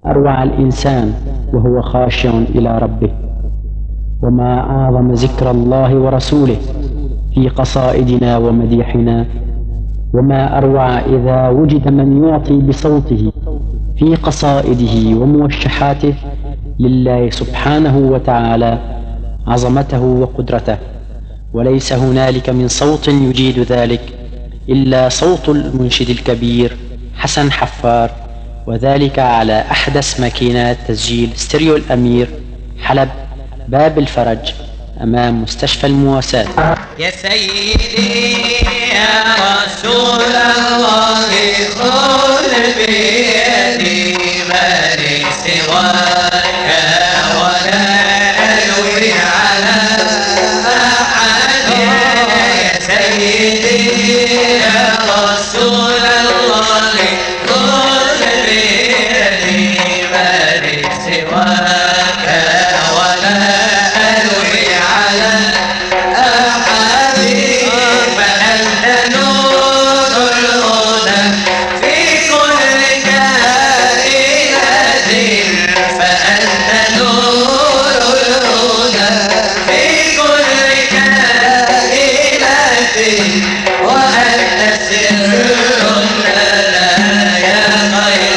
أروع الإنسان وهو خاشع إلى ربه. وما أعظم ذكر الله ورسوله في قصائدنا ومديحنا. وما أروع إذا وجد من يعطي بصوته في قصائده وموشحاته لله سبحانه وتعالى عظمته وقدرته. وليس هنالك من صوت يجيد ذلك إلا صوت المنشد الكبير حسن حفار، وذلك على أحدث ماكينات تسجيل ستيريو الأمير، حلب، باب الفرج، أمام مستشفى المواساة. يا سيدي يا رسول الله خذ بيدي ما لي سواك ولا ألوي على أحد. يا سيدي يا رسول الله خذ بيدي ما لي سواك ولا ألوي على أحد. فأنت نور الهدى في كل كائنات. فأنت نور الهدى في كل كائنات. وأنت سر لنا يا خير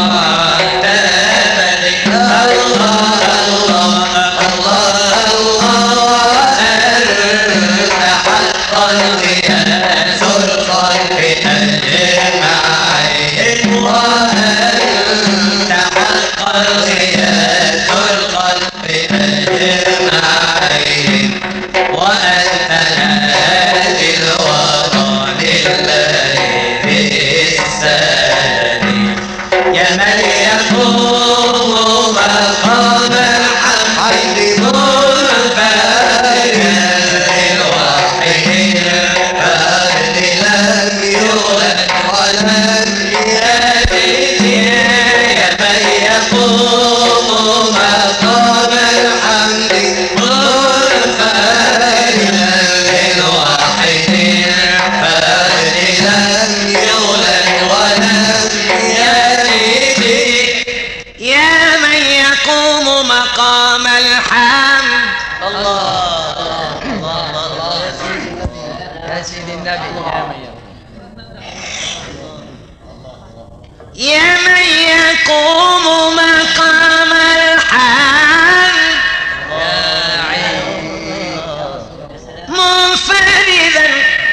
معتمد. الله الله الله الله أنت حقا غياث الخلق أجمعين. وأنت حقا غياث الخلق أجمعين. وأنت نادي الورى لله بالسالي. يا من يقوم مقام الحمد منفردا للوحيد الفرد لم يولد ولم يلد. يا من يقوم مقام الحمد منفردا للوحيد الفرد لم يولد ولم يلد. يا من يقوم مقام الحمد. الله الله الله يا سيدي النبي. يا من يقوم مقام الحمد منفردا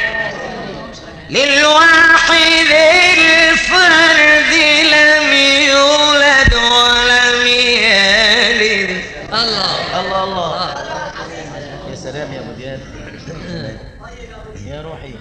للواحد الفرد لم يولد ولم يلد. الله الله الله. يا سلام يا ابو دياب يا روحي.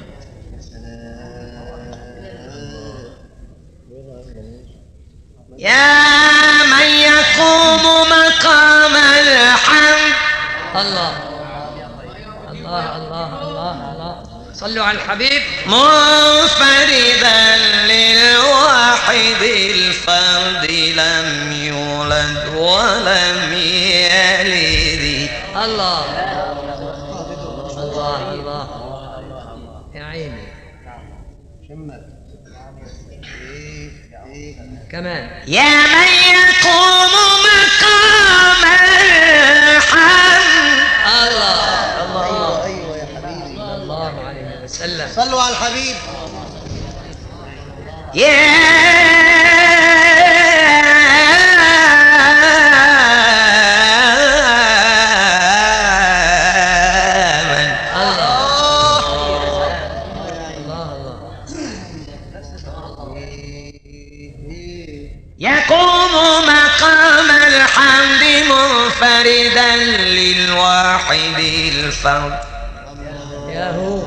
يا من يقوم مقام الحمد. الله الله الله الله الله. صلوا على الحبيب. منفردا للواحد الفرد لم يولد ولم يلد. الله الله الله يا عيني. كمان. يا من يقوم مقام الحمد. الله الله ايوه يا حبيبي صلى الله عليه وسلم. صلوا على الحبيب. يا من الله يقوم مقام الحمد منفردا للواحد الفرد. يا هو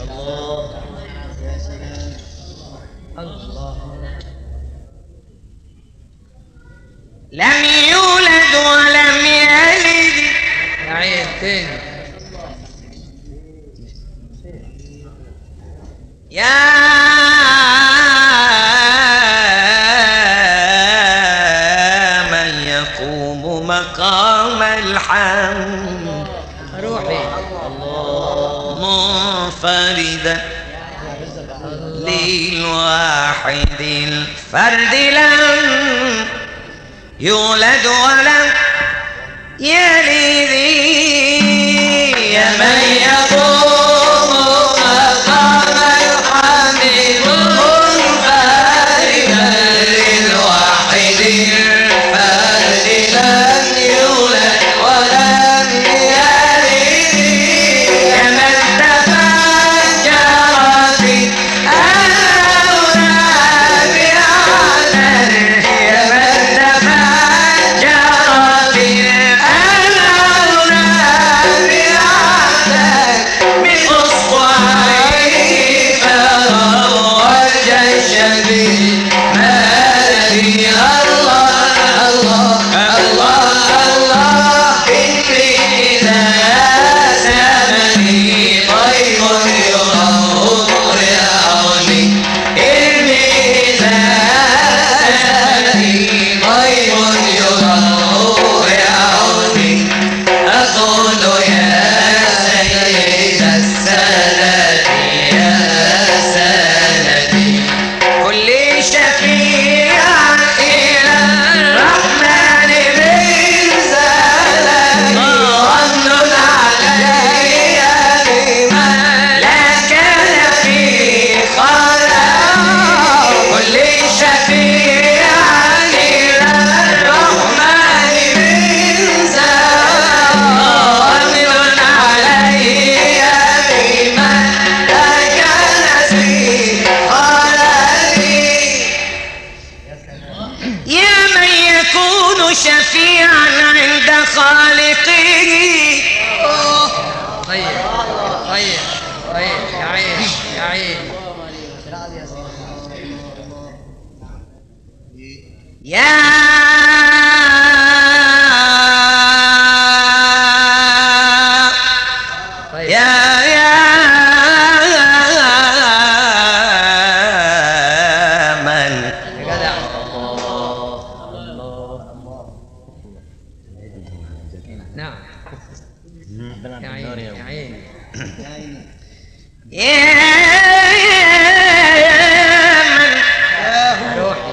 لم يولد ولم يلد. يا عين تاني. يا من يقوم مقام الحمد روحي منفردا للواحد الفرد لم يولد ولم يلد يا من يقوم مقام الحميد منفردا للواحد الفرد لم يولد ولم يلد يا من تفجرت الأولاد بعدد يا من تفجرت الأولاد بعدد من أصبعيه فروج الجيش بالمدد الله الله الله الله إني إذا سامني طيب يروني إني إذا سامني طيب يروني أقول يا سيد السادة يا سندي كل شفيع إلى الرحمن من زلمي ظن علي بما لا كان في خلق كل شفيع إلى الرحمن من زلمي ظن علي بما لا كان في خلقي يا من يكون شفيعا عند خالقه طيب طيب طيب يا عين يا عين يا من نعم يا عين يا عين يا من روحي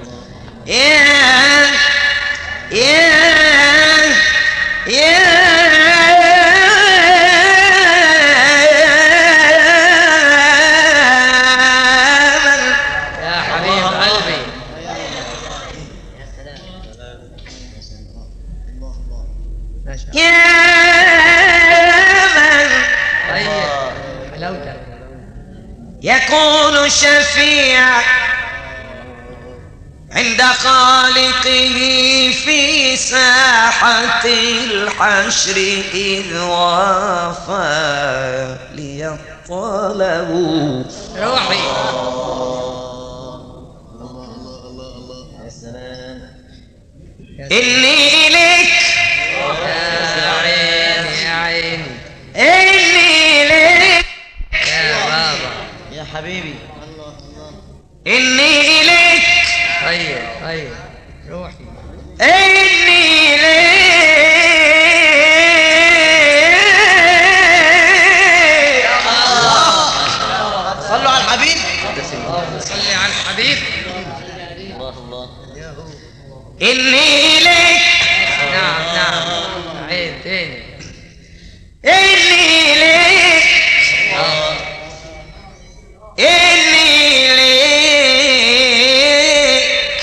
يا حبيب قلبي يا من طيب حلاوتك يكون شفيعا عند خالقه في ساحة الحشر إذ وافى لي الطلب روحي يا سلام إني إليك يا عيني يا عيني إني إليك يا بابا يا حبيبي إني إليك طيب طيب روحي إني إليك صلوا على الحبيب صلي على الحبيب الله الله إني إليك نعم نعم عيد تاني إني إليك إني إليك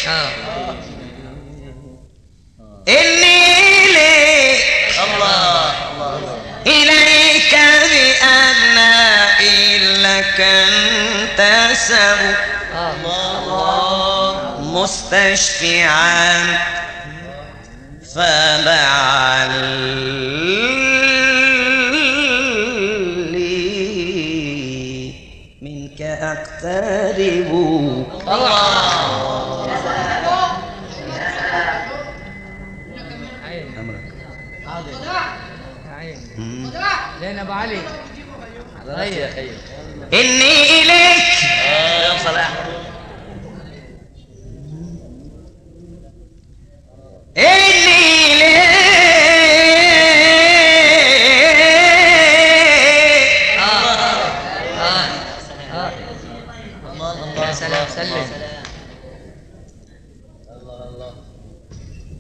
إني إليك الله الله إليك بأبنائي لك انتسب مستشفعا فلعلي منك أقترب زينب علي إني إليك يا صلاح إني إليك يا سلام سلم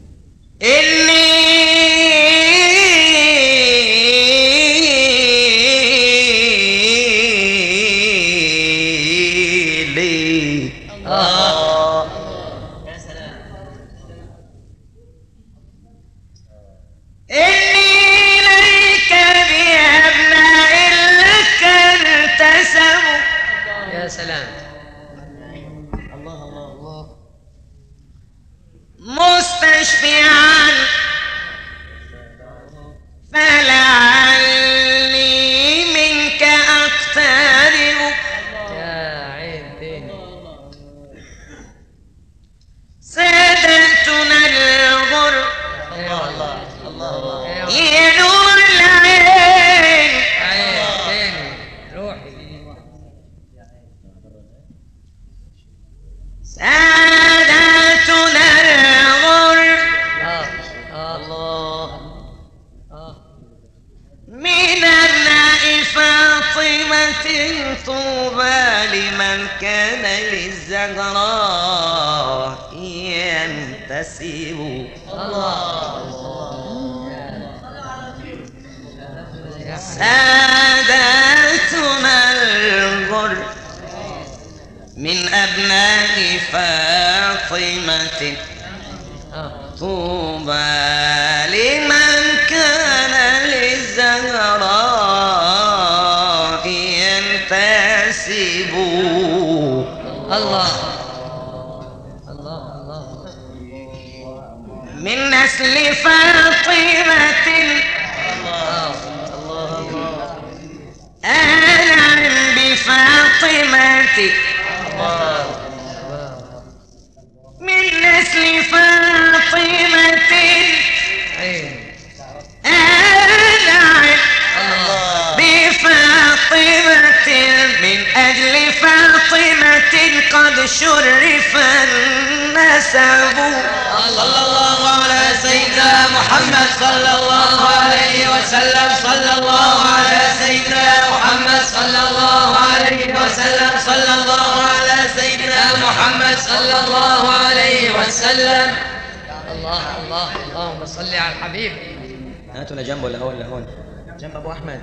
هاتوا جنب ولا هون جنب ابو احمد.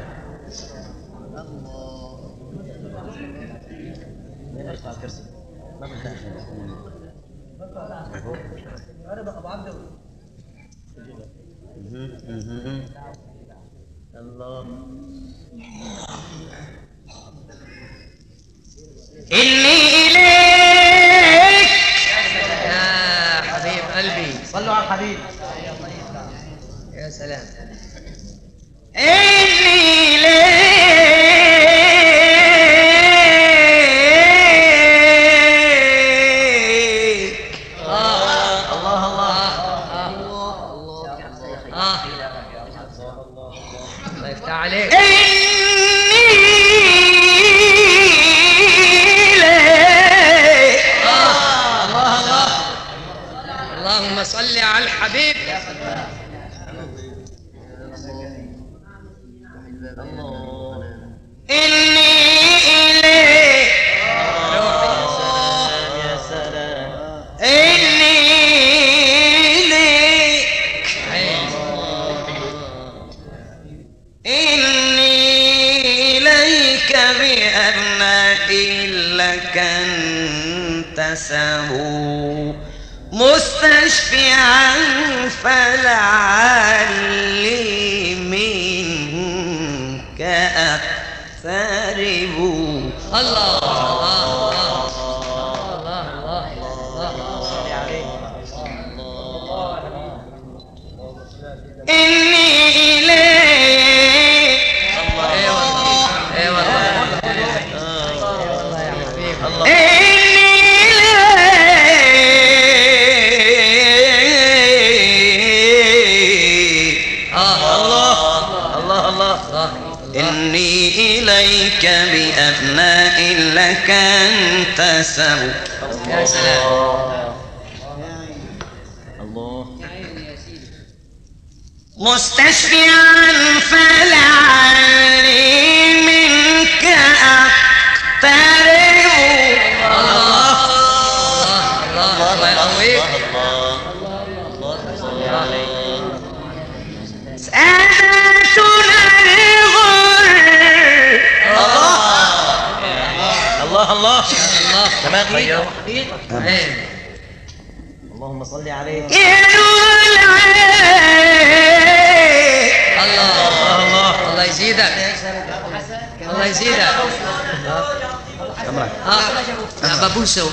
ارفع الكرسي ما بدنا ابو عبد الله. إني إليك يا حبيب قلبي. صلوا على الحبيب. يا سلام. إني إليك الله الله الله يفتح عليك. اللهم صل على الحبيب. إني إليك يا سلام. إني إليك إني إليك بأبناء لك انتسبوا مستشفعا فلعلي منك أقترب. الله الله الله الله صل عليه. إني إليك ايوه والله يا حبيبي. إني إليك بأبناء لك انتسبوا. يا سلام. الله. مستشفعا فلعلي منك أقترب. الله الله يقويك. الله سادتنا الغر. الله الله الله تمام غير. اللهم صل عليه. يا نور العين. الله الله يزيدك، الله يزيدك. ببوسه.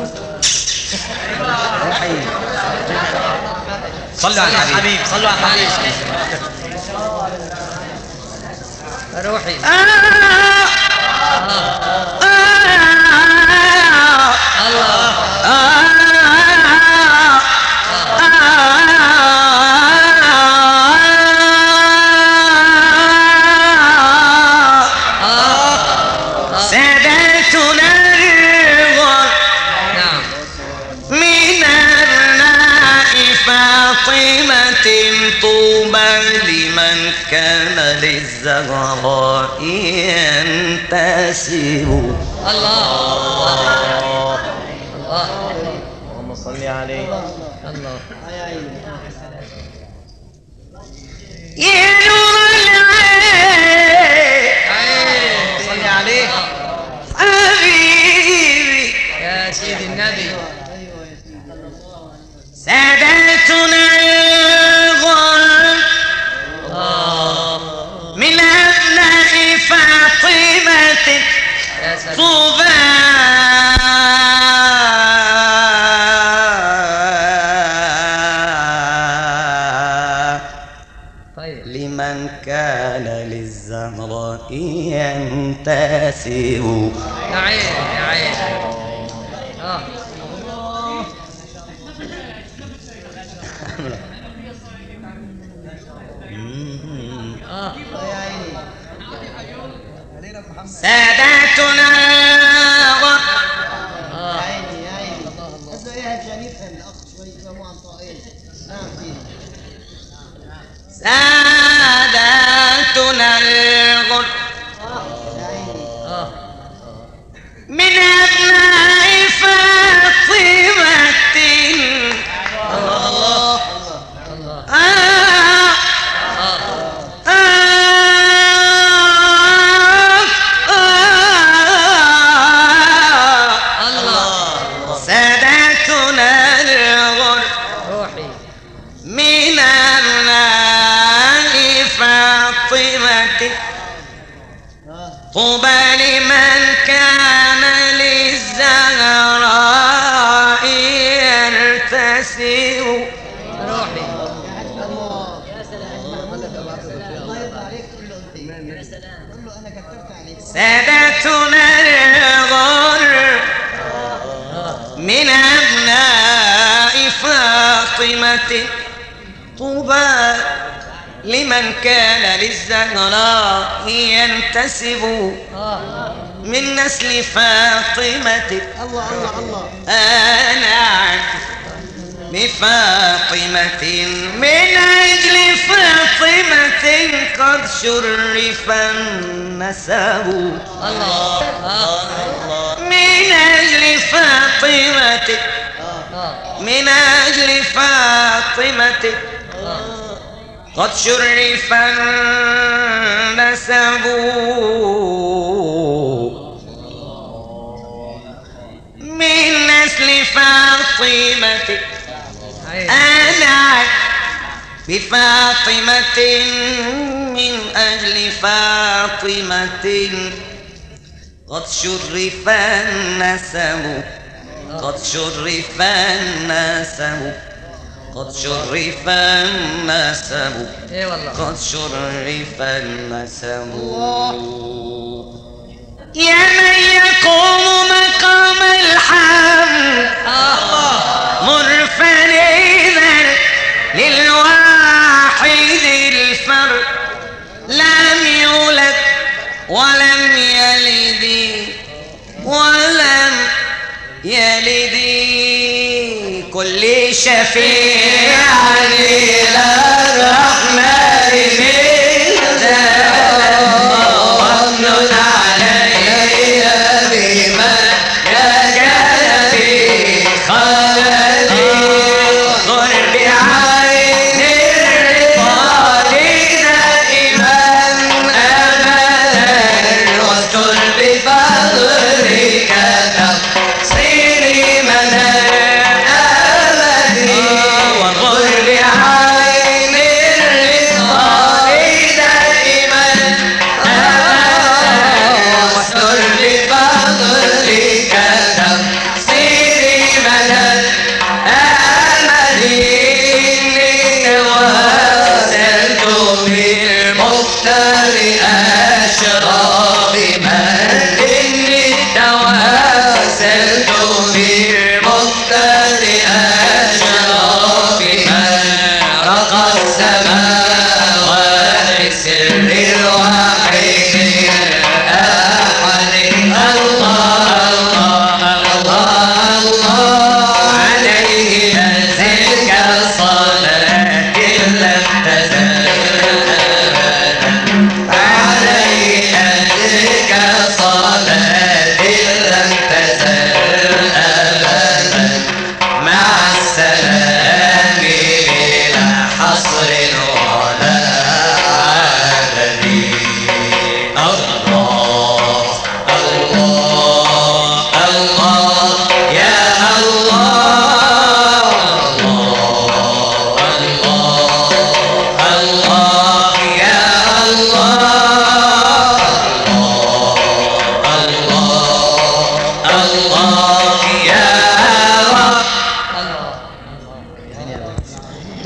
صلوا على الحبيب، صلوا على الحبيب. روحي. الله سادتنا الغر. نعم. من أبناء فاطمة طوبى لمن كان للزهراء ينتسب. الله الله اللهم صل عليه. الله. يا نور العين. صلي عليه. حبيبي يا سيدي النبي. سادتنا الغر. من أبناء فاطمة يا سلام. طوبى طيب. لمن كان للزهراء ينتسب. يا عين يا عين. سادتنا الغر. سادتنا الغر. من أبناء فاطمة. سادتنا الغر. روحي. من أبناء فاطمة طوبى لمن كان للزهراء ينتسب. روحي. سادتنا الغر. من أبناء فاطمة طوبى لمن كان للزهراء ينتسب. من نسل فاطمة. أنا بفاطمة من أجل فاطمة قد شرف النسب. الله. من أجل فاطمة. من أجل فاطمة قد شرف النسب. من نسل فاطمة أنا بفاطمة من أجل فاطمة قد شرف النسب. قد شرف النسب. قد شرف النسب. اي والله. قد شرف النسب. يا من يقوم مقام الحمد منفردا للواحد الفرد لم يولد ولم يلد ولم يلد كل شفيع إلى الرحمن ومن علي بما كان في خلدي قل بعين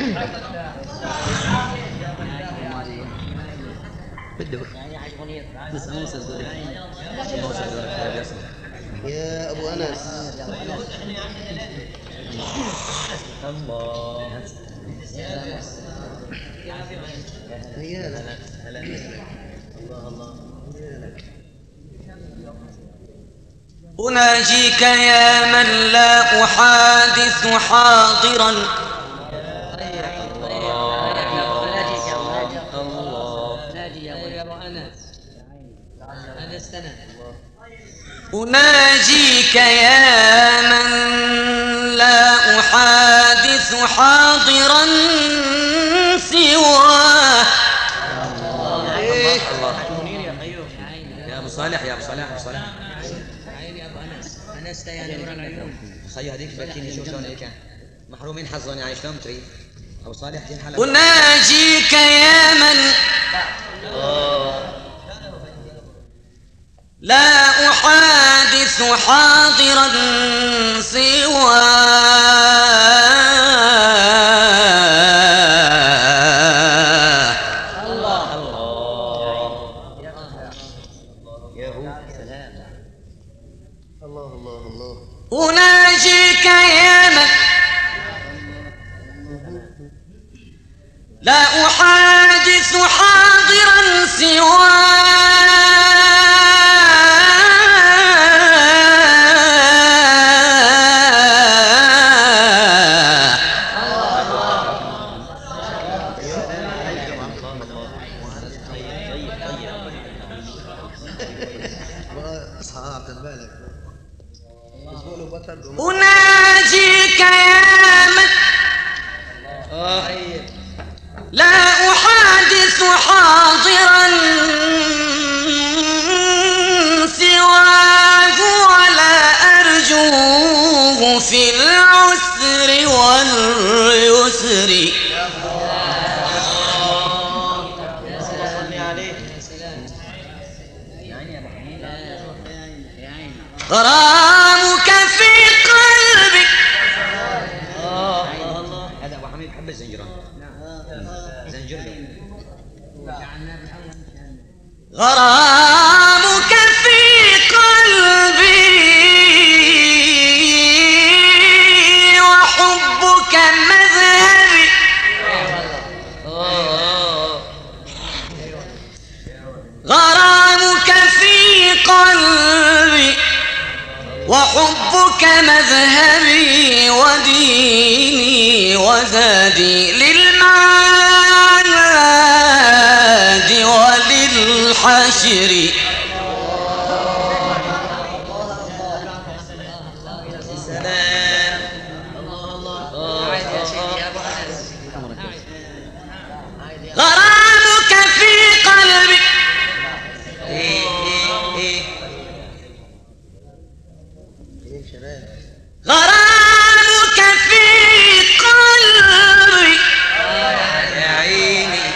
يا أبو أنس. الله. هيا لك. الله الله. أناجيك يا من لا أحادث حاضرا أناجيك يا من لا أحادث حاضرا سواه. يا أبو صالح يا أبو صالح أبو صالح خيو هذيك فاكين شوف شلون هيك محرومين حظهم يعني شلون تريد أبو صالح دين حلقة. أناجيك يا من لا أحادث حاضرا سواه. الله يا هو سلام. الله الله الله. أناجيك يا من لا أحادث حاضرا سواه. أناجيك يا من لا أحادث حاضرا سواه ولا أرجوه في العسر واليسر. غرامك في قلبي. هذا أبو حميد حب الزنجران. زنجر له. غرامك في قلبي وحبك مذهبي. غرامك في قلبي وحبك مذهبي وديني وزادي للمعاد وللحشر. سلام. غرامك في قلبي غرامك في قلبي يا عيني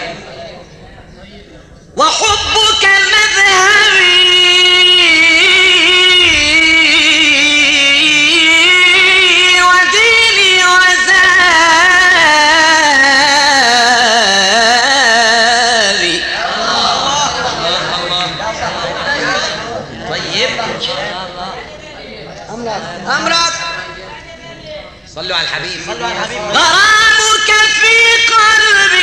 وحبك مذهبي وديني وزادي. طيب أمرك. صلوا على الحبيب صلوا على الحبيب. غرامك في قلبي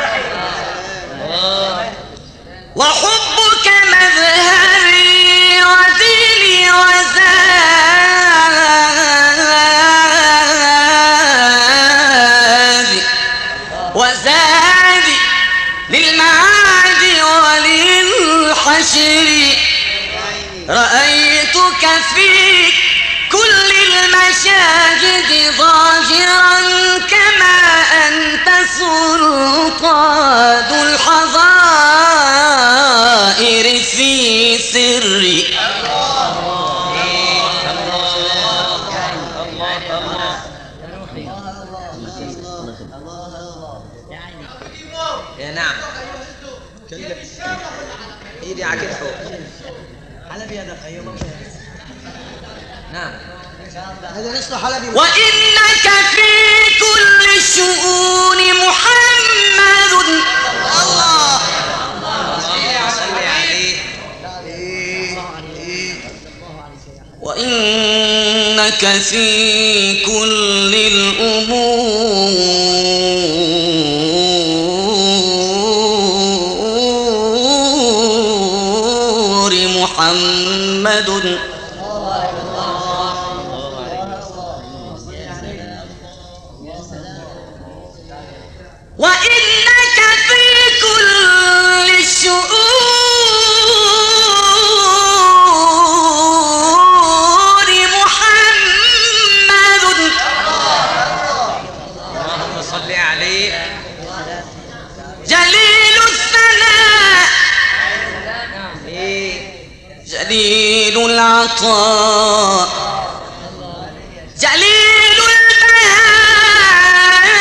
وحبك مذهبي وديني وزادي للمعاد وللحشر. رأيتك في كل المشاهد ظاهرا كما أنت سلطان الحظائر في سري. يا نعم ايدي على كتفه. حلبي هذا خيوم. نعم هذا نصف حلبي. وإنك في كل للشؤون محمد. الله وإنك في كل الأمور محمد. وإنك في كل الشؤون محمد. اللهم صل عليه. جليل الثناء جليل العطاء جليل البهاء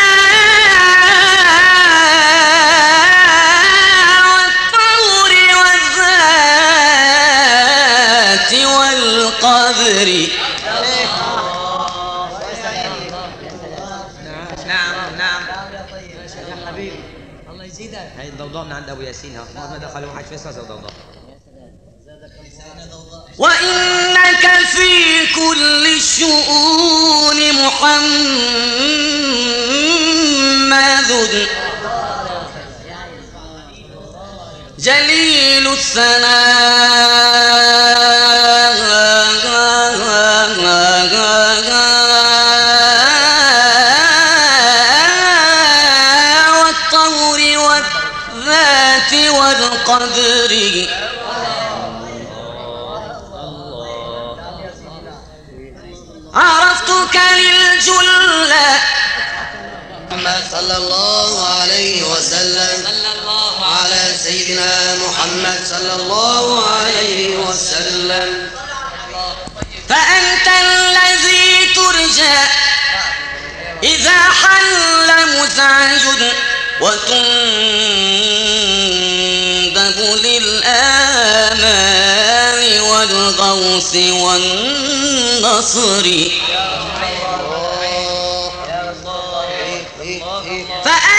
والطور والذات والقدر. نعم يا حبيبي الله يزيدك. هاي الضوضاء من عند ابو ياسين. ها ما دخل واحد فيصل زي الضوضاء. وإنك في كل الشؤون محمد. جليل الثناء والطور والذات والقدر. عرفتك للجلة محمد صلى الله عليه وسلم. على سيدنا محمد صلى الله عليه وسلم. فأنت الذي ترجى إذا حل مزعج وتندب للآمال والغوث والنصر. فأنت